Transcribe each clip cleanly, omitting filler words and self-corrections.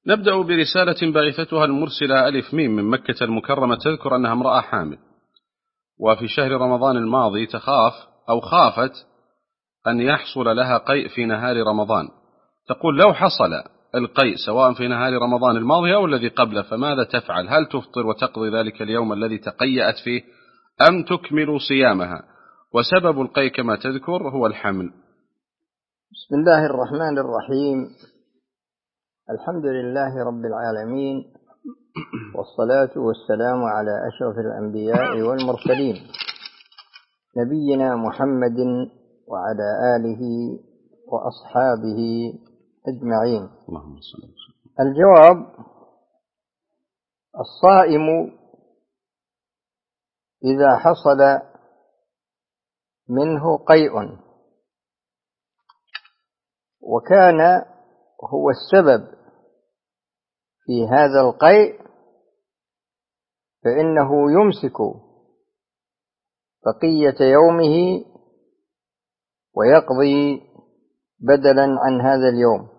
نبدأ برسالة بعثتها المرسلة ألف ميم من مكة المكرمة، تذكر أنها امرأة حامل، وفي شهر رمضان الماضي تخاف أو خافت أن يحصل لها قيء في نهار رمضان. تقول لو حصل القيء سواء في نهار رمضان الماضي أو الذي قبله فماذا تفعل؟ هل تفطر وتقضي ذلك اليوم الذي تقيأت فيه أم تكمل صيامها؟ وسبب القيء كما تذكر هو الحمل. بسم الله الرحمن الرحيم. الحمد لله رب العالمين، والصلاة والسلام على أشرف الأنبياء والمرسلين نبينا محمد وعلى آله وأصحابه أجمعين. الجواب: الصائم إذا حصل منه قيء وكان هو السبب في هذا القيء فإنه يمسك بقية يومه ويقضي بدلا عن هذا اليوم.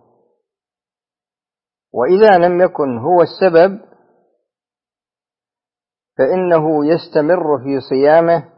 وإذا لم يكن هو السبب فإنه يستمر في صيامه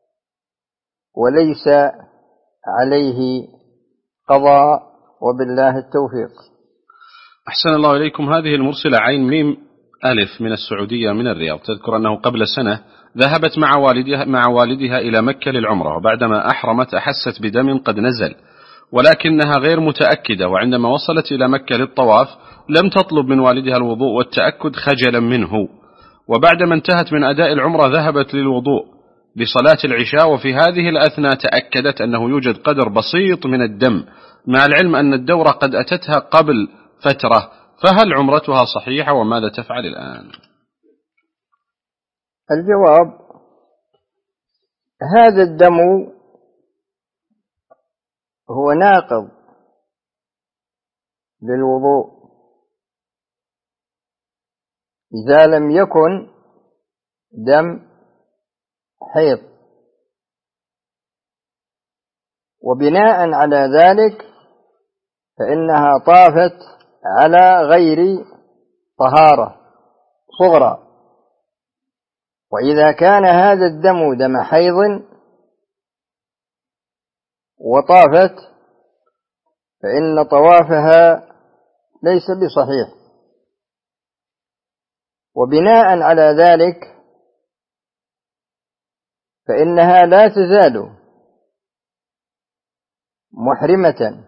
وليس عليه قضاء، وبالله التوفيق. أحسن الله إليكم. هذه المرسلة عين ميم ألف من السعودية من الرياض، تذكر أنه قبل سنة ذهبت مع والدها إلى مكة للعمرة، وبعدما أحرمت أحست بدم قد نزل ولكنها غير متأكدة، وعندما وصلت إلى مكة للطواف لم تطلب من والدها الوضوء والتأكد خجلا منه، وبعدما انتهت من أداء العمرة ذهبت للوضوء لصلاة العشاء، وفي هذه الأثناء تأكدت أنه يوجد قدر بسيط من الدم، مع العلم أن الدورة قد أتتها قبل فترة، فهل عمرتها صحيحة وماذا تفعل الآن؟ الجواب: هذا الدم هو ناقض للوضوء إذا لم يكن دم حيض، وبناء على ذلك فإنها طافت على غير طهارة صغرى. وإذا كان هذا الدم دم حيض وطافت فإن طوافها ليس بصحيح، وبناء على ذلك فإنها لا تزال محرمة،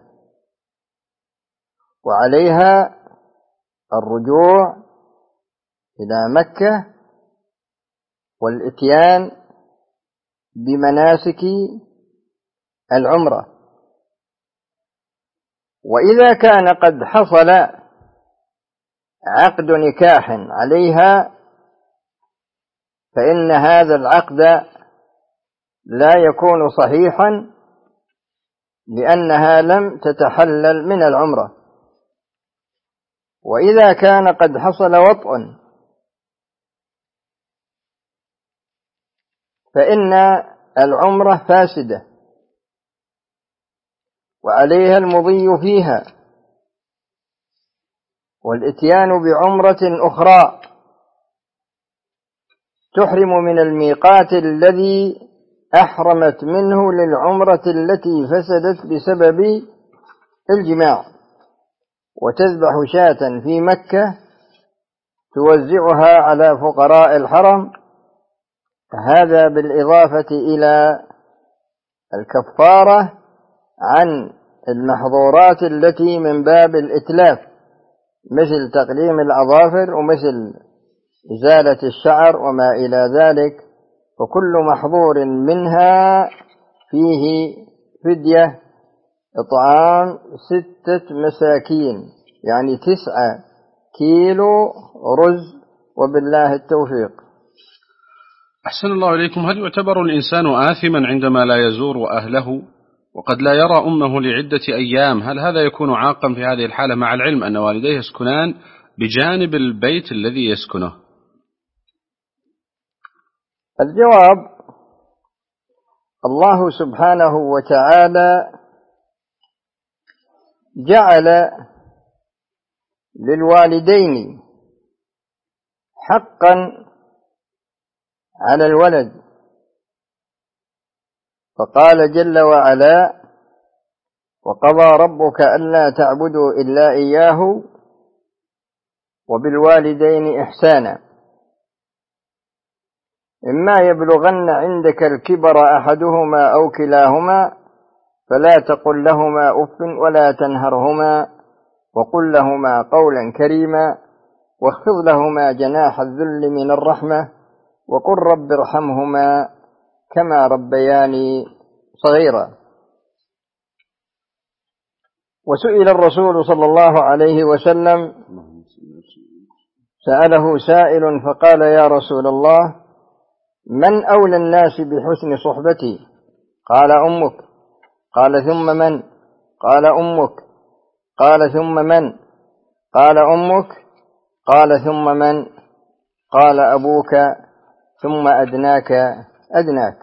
وعليها الرجوع إلى مكة والإتيان بمناسك العمرة. وإذا كان قد حصل عقد نكاح عليها فإن هذا العقد لا يكون صحيحا لأنها لم تتحلل من العمرة. وإذا كان قد حصل وطء فإن العمرة فاسدة وعليها المضي فيها والإتيان بعمرة أخرى تحرم من الميقات الذي أحرمت منه للعمرة التي فسدت بسبب الجماع، وتذبح شاة في مكة توزعها على فقراء الحرم، هذا بالإضافة إلى الكفارة عن المحظورات التي من باب الإتلاف مثل تقليم الأظافر ومثل إزالة الشعر وما إلى ذلك، وكل محظور منها فيه فدية إطعام 6 مساكين، يعني 9 كيلو رز، وبالله التوفيق. أحسن الله إليكم. هل يعتبر الإنسان آثما عندما لا يزور أهله وقد لا يرى أمه لعدة أيام؟ هل هذا يكون عاقا في هذه الحالة مع العلم أن والديه يسكنان بجانب البيت الذي يسكنه؟ الجواب: الله سبحانه وتعالى جعل للوالدين حقا على الولد، فقال جل وعلا: وقضى ربك ألا تعبدوا إلا إياه وبالوالدين إحسانا، إما يبلغن عندك الكبر أحدهما أو كلاهما فلا تقل لهما أف ولا تنهرهما وقل لهما قولا كريما واخفض لهما جناح الذل من الرحمة وقل رب ارحمهما كما ربياني صغيرا. وسئل الرسول صلى الله عليه وسلم، سأله سائل فقال: يا رسول الله، من أولى الناس بحسن صحبتي؟ قال: أمك. قال: ثم من؟ قال: أمك. قال: ثم من؟ قال: أمك. قال: ثم من؟ قال: أبوك، ثم أدناك أدناك.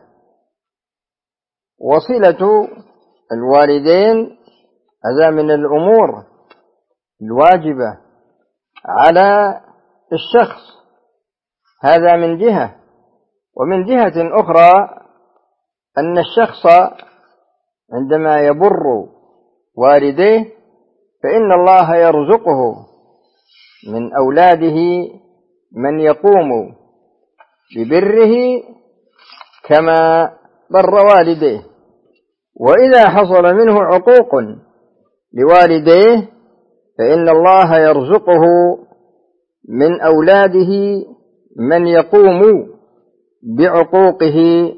وصلة الوالدين هذا من الأمور الواجبة على الشخص، هذا من جهة. ومن جهة أخرى أن الشخص عندما يبر والديه فإن الله يرزقه من أولاده من يقوم ببره كما بر والديه. وإذا حصل منه عقوق لوالديه فإن الله يرزقه من أولاده من يقوم بعقوقه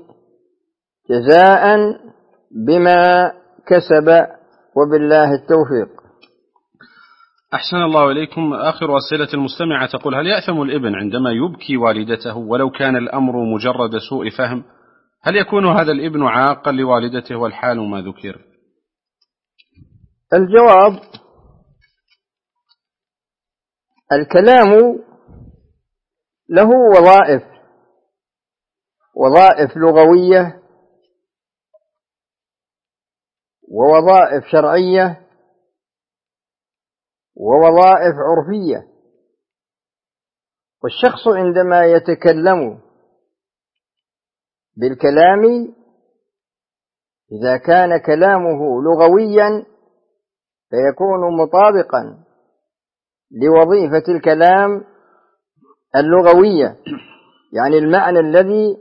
جزاء بما كسب، وبالله التوفيق. أحسن الله إليكم. آخر أسئلة المستمعة تقول: هل يأثم الابن عندما يبكي والدته ولو كان الأمر مجرد سوء فهم؟ هل يكون هذا الابن عاقا لوالدته والحال ما ذكر؟ الجواب: الكلام له وظائف لغوية ووظائف شرعية ووظائف عرفية. والشخص عندما يتكلم بالكلام إذا كان كلامه لغويا فيكون مطابقا لوظيفة الكلام اللغوية، يعني المعنى الذي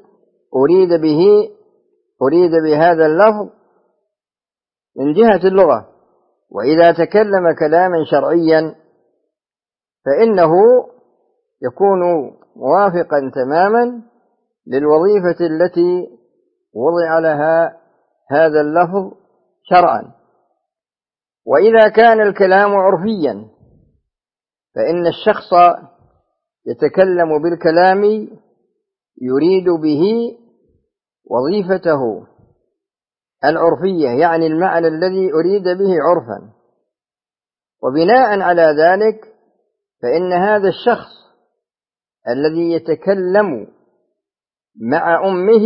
أريد بهذا اللفظ من جهة اللغة. وإذا تكلم كلاما شرعيا فإنه يكون موافقا تماما للوظيفة التي وضع لها هذا اللفظ شرعا. وإذا كان الكلام عرفيا فإن الشخص يتكلم بالكلام يريد به وظيفته العرفية، يعني المعنى الذي أريد به عرفا. وبناء على ذلك فإن هذا الشخص الذي يتكلم مع أمه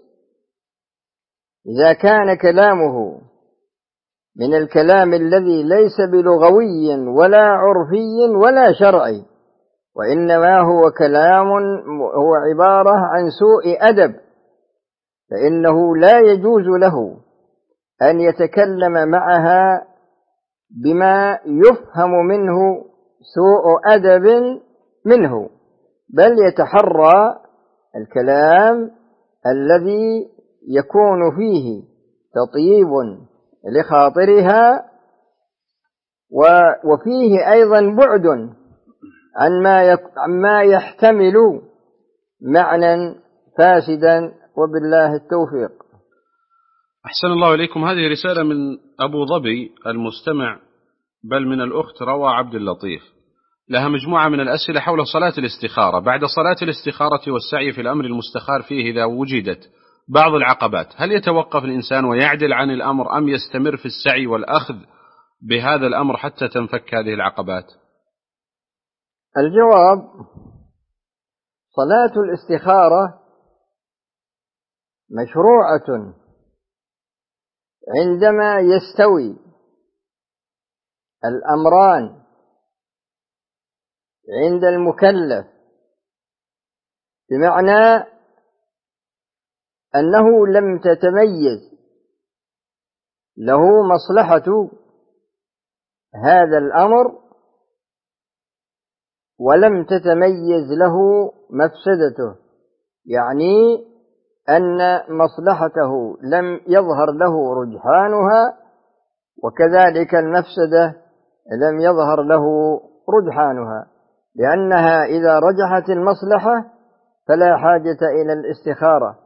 إذا كان كلامه من الكلام الذي ليس بلغوي ولا عرفي ولا شرعي، وإنما هو كلام هو عبارة عن سوء أدب، فإنه لا يجوز له أن يتكلم معها بما يفهم منه سوء أدب منه، بل يتحرى الكلام الذي يكون فيه تطيب لخاطرها وفيه أيضا بعد عن ما يحتمل معنى فاسدا، وبالله التوفيق. أحسن الله إليكم. هذه رسالة من أبو ظبي المستمع، بل من الأخت روى عبد اللطيف، لها مجموعة من الأسئلة حول صلاة الاستخارة. بعد صلاة الاستخارة والسعي في الأمر المستخار فيه إذا وجدت بعض العقبات، هل يتوقف الإنسان ويعدل عن الأمر أم يستمر في السعي والأخذ بهذا الأمر حتى تنفك هذه العقبات؟ الجواب: صلاة الاستخارة مشروعة عندما يستوي الأمران عند المكلف، بمعنى أنه لم تتميز له مصلحة هذا الأمر ولم تتميز له مفسدته، يعني أن مصلحته لم يظهر له رجحانها، وكذلك المفسدة لم يظهر له رجحانها، لأنها إذا رجحت المصلحة فلا حاجة إلى الاستخارة،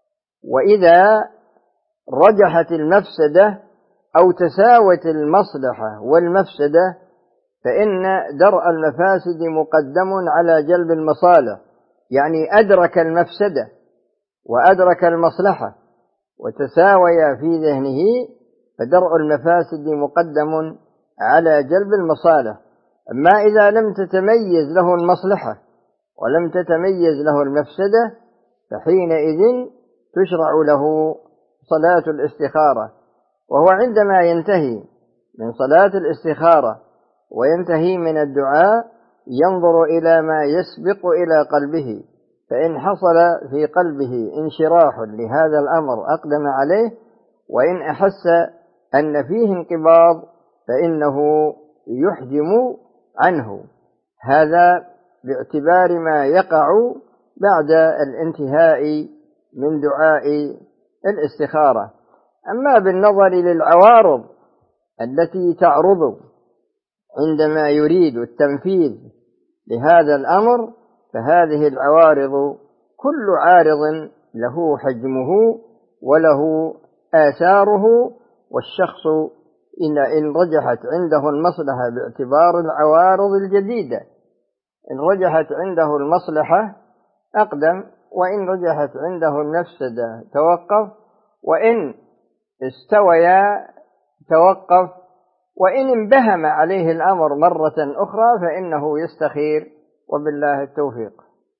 وإذا رجحت المفسدة أو تساوت المصلحة والمفسدة فإن درء المفاسد مقدم على جلب المصالح، يعني أدرك المفسدة وأدرك المصلحة وتساويا في ذهنه، فدرء المفاسد مقدم على جلب المصالح. أما إذا لم تتميز له المصلحة ولم تتميز له المفسدة فحينئذ تشرع له صلاة الاستخارة، وهو عندما ينتهي من صلاة الاستخارة وينتهي من الدعاء ينظر إلى ما يسبق إلى قلبه، فإن حصل في قلبه انشراح لهذا الأمر أقدم عليه، وإن أحس أن فيه انقباض فإنه يحجم عنه، هذا باعتبار ما يقع بعد الانتهاء من دعاء الاستخارة. أما بالنظر للعوارض التي تعرض عندما يريد التنفيذ لهذا الأمر، فهذه العوارض كل عارض له حجمه وله آثاره، والشخص إن رجحت عنده المصلحة باعتبار العوارض الجديدة، إن رجحت عنده المصلحة أقدم، وإن رجحت عنده المفسدة توقف، وإن استويا توقف، وإن انبهم عليه الأمر مرة أخرى فإنه يستخير، وبالله التوفيق.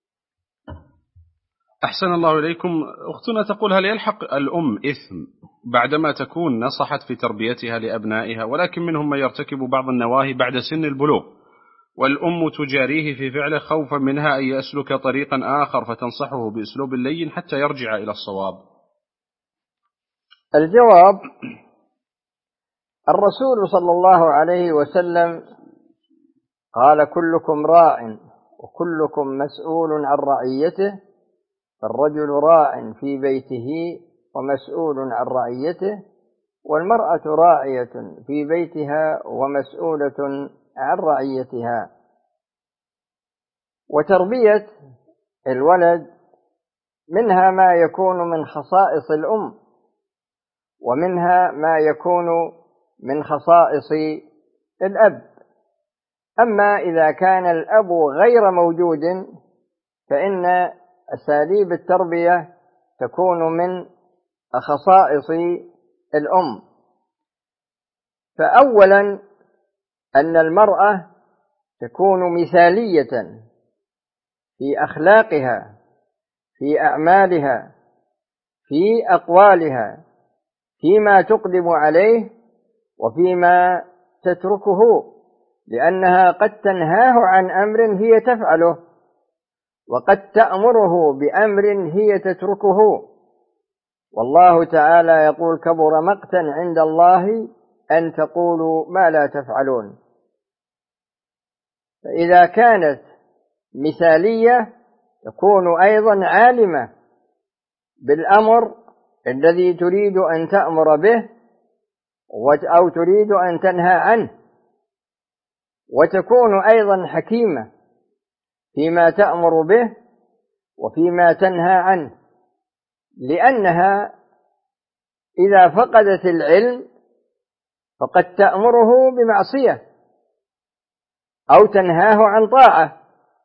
أحسن الله إليكم. أختنا تقول: هل يلحق الأم إثم بعدما تكون نصحت في تربيتها لأبنائها، ولكن منهم من يرتكب بعض النواهي بعد سن البلوغ، والأم تجاريه في فعله خوفا منها أن يسلك طريقا آخر فتنصحه بأسلوب لين حتى يرجع إلى الصواب؟ الجواب: الرسول صلى الله عليه وسلم قال: كلكم راع وكلكم مسؤول عن رعيته، فالرجل راع في بيته ومسؤول عن رعيته، والمرأة راعية في بيتها ومسؤولة عن رعيتها. وتربية الولد منها ما يكون من خصائص الأم، ومنها ما يكون من خصائص الأب. أما إذا كان الأب غير موجود فإن أساليب التربية تكون من خصائص الأم. فأولا أن المرأة تكون مثالية في أخلاقها، في أعمالها، في أقوالها، فيما تقدم عليه وفيما تتركه، لأنها قد تنهاه عن أمر هي تفعله، وقد تأمره بأمر هي تتركه، والله تعالى يقول: كبر مقتا عند الله أن تقولوا ما لا تفعلون. فإذا كانت مثالية تكون أيضا عالمة بالأمر الذي تريد أن تأمر به أو تريد أن تنهى عنه، وتكون أيضا حكيمة فيما تأمر به وفيما تنهى عنه، لأنها إذا فقدت العلم فقد تأمره بمعصية أو تنهاه عن طاعة،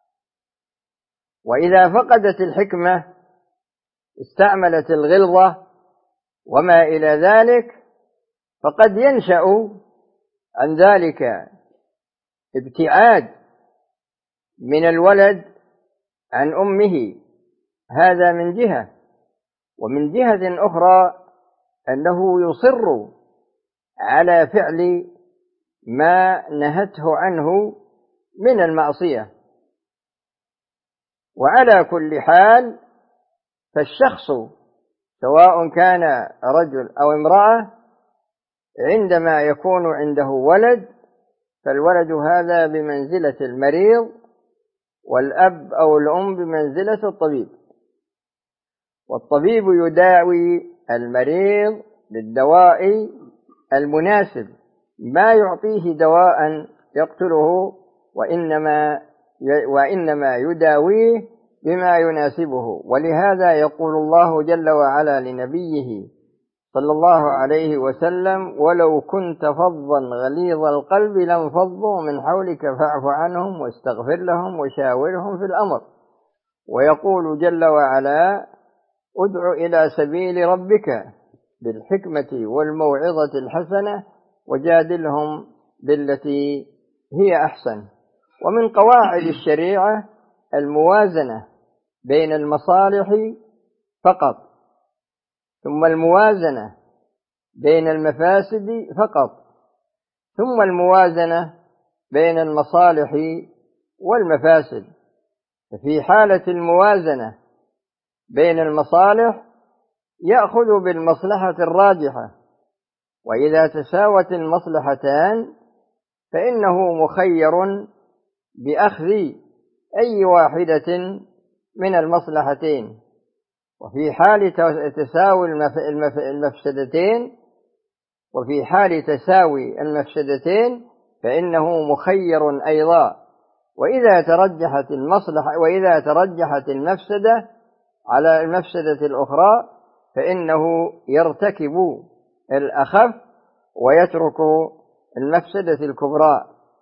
وإذا فقدت الحكمة استعملت الغلظة وما إلى ذلك، فقد ينشأ عن ذلك ابتعاد من الولد عن أمه، هذا من جهة. ومن جهة أخرى أنه يصر على فعل ما نهته عنه من المعصية، وعلى كل حال فالشخص سواء كان رجل أو امرأة عندما يكون عنده ولد فالولد هذا بمنزلة المريض، والأب أو الأم بمنزلة الطبيب، والطبيب يداوي المريض بالدواء المناسب، ما يعطيه دواء يقتله، وإنما يداويه بما يناسبه. ولهذا يقول الله جل وعلا لنبيه صلى الله عليه وسلم: ولو كنت فظا غليظ القلب لانفضوا من حولك فاعف عنهم واستغفر لهم وشاورهم في الأمر. ويقول جل وعلا: ادع إلى سبيل ربك بالحكمة والموعظة الحسنة وجادلهم بالتي هي أحسن. ومن قواعد الشريعة الموازنة بين المصالح فقط، ثم الموازنة بين المفاسد فقط، ثم الموازنة بين المصالح والمفاسد. ففي حالة الموازنة بين المصالح يأخذ بالمصلحة الراجحة، وإذا تساوت المصلحتان فإنه مخير بأخذ أي واحدة من المصلحتين. وفي حال تساوي المفسدتين فإنه مخير أيضا. وإذا ترجحت المفسدة على المفسدة الأخرى فإنه يرتكب الأخف ويترك المفسدة الكبرى.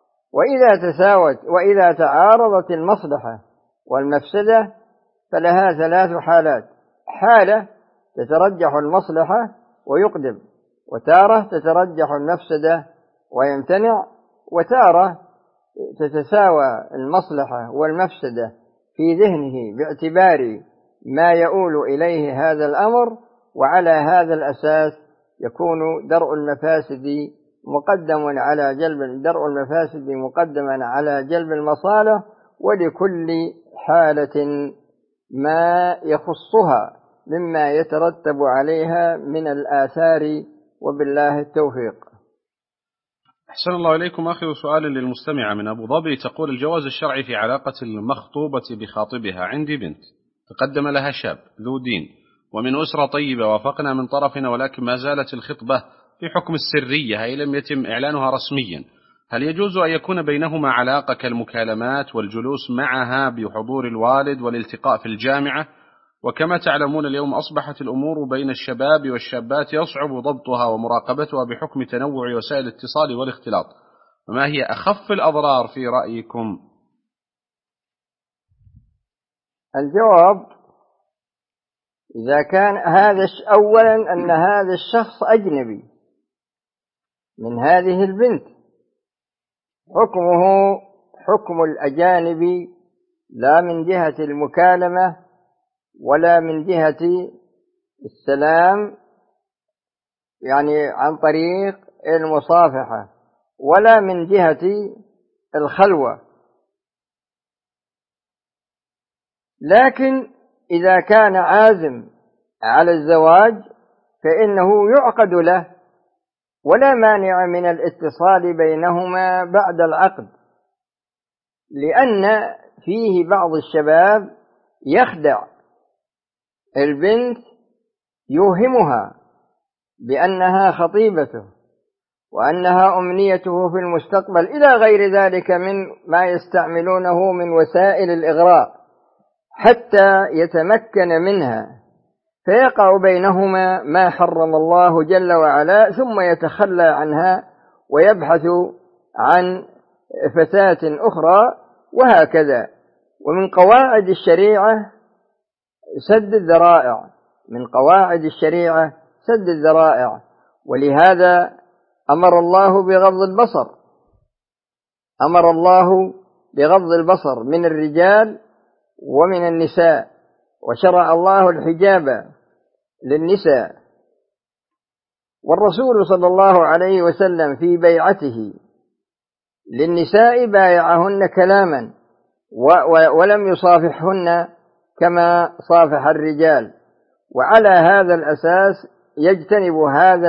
وإذا تعارضت المصلحة والمفسدة فلها 3 حالات: حالة تترجح المصلحة ويقدم، وتارة تترجح المفسدة ويمتنع، وتارة تتساوى المصلحة والمفسدة في ذهنه باعتبار ما يؤول إليه هذا الأمر، وعلى هذا الأساس يكون درء المفاسد مقدما على جلب المصالح، ولكل حالة ما يخصها مما يترتب عليها من الآثار، وبالله التوفيق. أحسن الله إليكم. آخر سؤال للمستمعة من أبو ظبي، تقول: الجواز الشرعي في علاقة المخطوبة بخاطبها. عندي بنت تقدم لها شاب ذو دين ومن أسرة طيبة، وافقنا من طرفنا، ولكن ما زالت الخطبة في حكم السرية، أي لم يتم إعلانها رسميا. هل يجوز أن يكون بينهما علاقة كالمكالمات والجلوس معها بحضور الوالد والالتقاء في الجامعة؟ وكما تعلمون اليوم أصبحت الأمور بين الشباب والشابات يصعب ضبطها ومراقبتها بحكم تنوع وسائل الاتصال والاختلاط، وما هي أخف الأضرار في رأيكم؟ الجواب: إذا كان أولا أن هذا الشخص أجنبي من هذه البنت، حكمه حكم الأجانب، لا من جهة المكالمة ولا من جهة السلام يعني عن طريق المصافحة، ولا من جهة الخلوة. لكن إذا كان عازم على الزواج فإنه يعقد له، ولا مانع من الاتصال بينهما بعد العقد، لأن فيه بعض الشباب يخدع البنت، يوهمها بأنها خطيبته وأنها أمنيته في المستقبل إلى غير ذلك من ما يستعملونه من وسائل الإغراء حتى يتمكن منها، فيقع بينهما ما حرم الله جل وعلا، ثم يتخلى عنها ويبحث عن فتاة أخرى، وهكذا. ومن قواعد الشريعة سد الذرائع، ولهذا أمر الله بغض البصر من الرجال ومن النساء، وشرع الله الحجاب للنساء. والرسول صلى الله عليه وسلم في بيعته للنساء بايعهن كلاما ولم يصافحهن كما صافح الرجال. وعلى هذا الأساس يجتنب هذا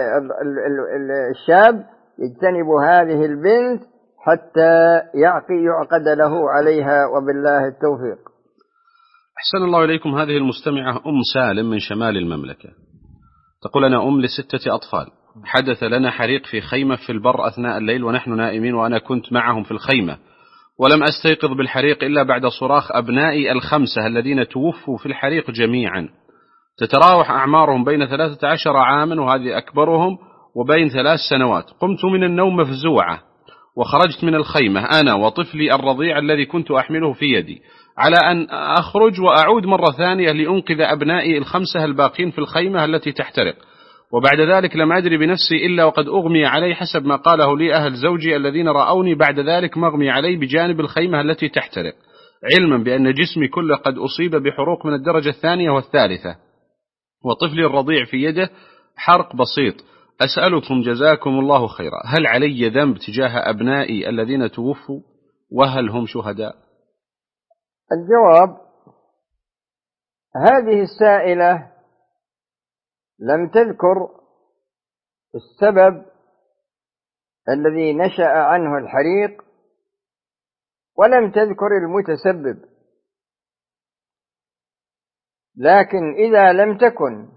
الشاب يجتنب هذه البنت حتى يعقد له عليها، وبالله التوفيق. أحسن الله إليكم. هذه المستمعة أم سالم من شمال المملكة تقول: أنا أم ل6 أطفال، حدث لنا حريق في خيمة في البر أثناء الليل ونحن نائمين، وأنا كنت معهم في الخيمة، ولم أستيقظ بالحريق إلا بعد صراخ أبنائي ال5 الذين توفوا في الحريق جميعا، تتراوح أعمارهم بين 13 عاما وهذه أكبرهم، وبين 3 سنوات. قمت من النوم مفزوعة وخرجت من الخيمة أنا وطفلي الرضيع الذي كنت أحمله في يدي، على أن أخرج وأعود مرة ثانية لأنقذ أبنائي ال5 الباقين في الخيمة التي تحترق، وبعد ذلك لم أدري بنفسي إلا وقد أغمي علي حسب ما قاله لي أهل زوجي الذين رأوني بعد ذلك مغمي علي بجانب الخيمة التي تحترق، علما بأن جسمي كله قد أصيب بحروق من الدرجة 2 و3، وطفلي الرضيع في يده حرق بسيط. أسألكم جزاكم الله خيرا، هل علي ذنب تجاه أبنائي الذين توفوا، وهل هم شهداء؟ الجواب: هذه السائلة لم تذكر السبب الذي نشأ عنه الحريق، ولم تذكر المتسبب، لكن إذا لم تكن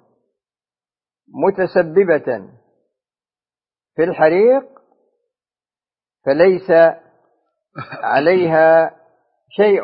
متسببة في الحريق فليس عليها شيء،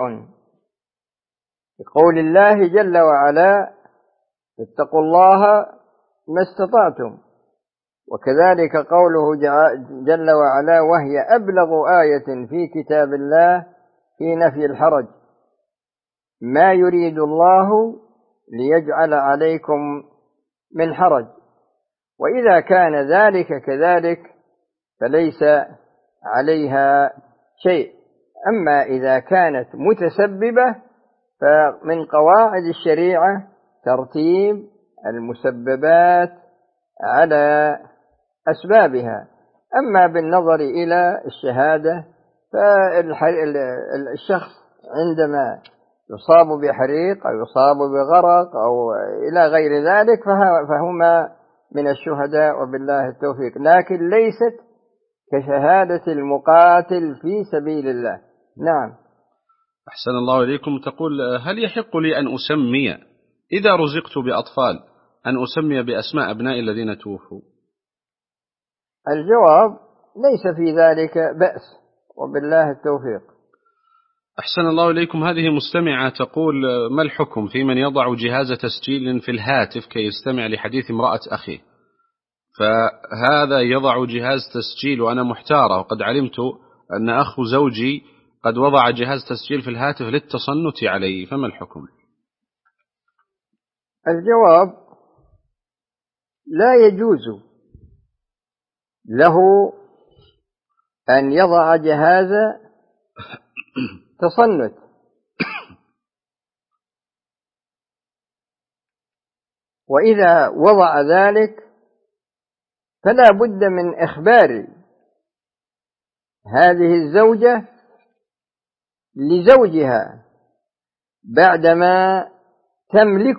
بقول الله جل وعلا: اتقوا الله ما استطعتم. وكذلك قوله جل وعلا: وهي أبلغ آية في كتاب الله في نفي الحرج، ما يريد الله ليجعل عليكم من حرج. وإذا كان ذلك كذلك فليس عليها شيء. أما إذا كانت متسببة فمن قواعد الشريعة ترتيب المسببات على أسبابها. أما بالنظر إلى الشهادة، فالشخص عندما يصاب بحريق أو يصاب بغرق أو إلى غير ذلك فهما من الشهداء، وبالله التوفيق، لكن ليست كشهادة المقاتل في سبيل الله. نعم. أحسن الله إليكم. تقول: هل يحق لي أن أسمي إذا رزقت بأطفال أن أسمي بأسماء أبنائي الذين توفوا؟ الجواب: ليس في ذلك بأس، وبالله التوفيق. أحسن الله إليكم. هذه مستمعة تقول: ما الحكم في من يضع جهاز تسجيل في الهاتف كي يستمع لحديث امرأة أخيه؟ فهذا يضع جهاز تسجيل وأنا محتارة، وقد علمت أن أخو زوجي قد وضع جهاز تسجيل في الهاتف للتصنت عليه، فما الحكم؟ الجواب: لا يجوز له أن يضع جهاز تصنت، وإذا وضع ذلك فلا بد من إخبار هذه الزوجة لزوجها بعدما تملك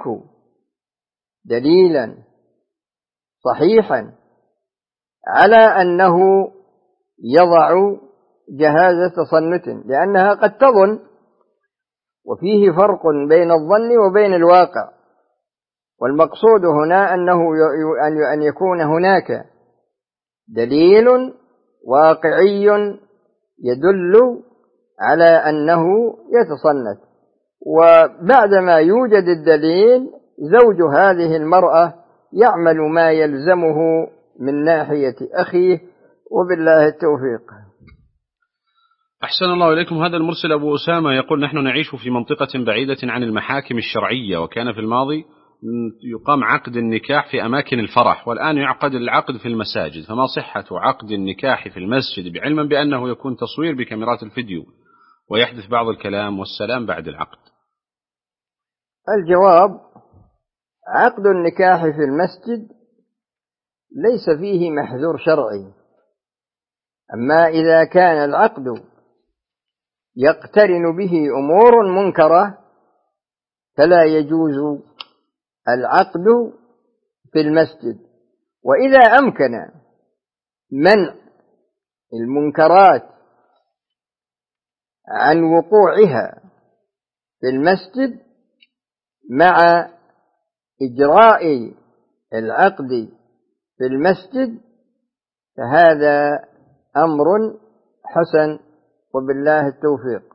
دليلا صحيحا على أنه يضع جهاز تصنت، لأنها قد تظن، وفيه فرق بين الظن وبين الواقع، والمقصود هنا أن يكون هناك دليل واقعي يدل على أنه يتصنت، وبعدما يوجد الدليل زوج هذه المرأة يعمل ما يلزمه من ناحية أخيه، وبالله التوفيق. أحسن الله إليكم. هذا المرسل أبو أسامة يقول: نحن نعيش في منطقة بعيدة عن المحاكم الشرعية، وكان في الماضي يقام عقد النكاح في أماكن الفرح، والآن يعقد العقد في المساجد، فما صحة عقد النكاح في المسجد، بعلما بأنه يكون تصوير بكاميرات الفيديو ويحدث بعض الكلام والسلام بعد العقد؟ الجواب: عقد النكاح في المسجد ليس فيه محذور شرعي. أما إذا كان العقد يقترن به أمور منكرة فلا يجوز العقد في المسجد. وإذا أمكن منع المنكرات عن وقوعها في المسجد مع إجراء العقد في المسجد فهذا أمر حسن، وبالله التوفيق.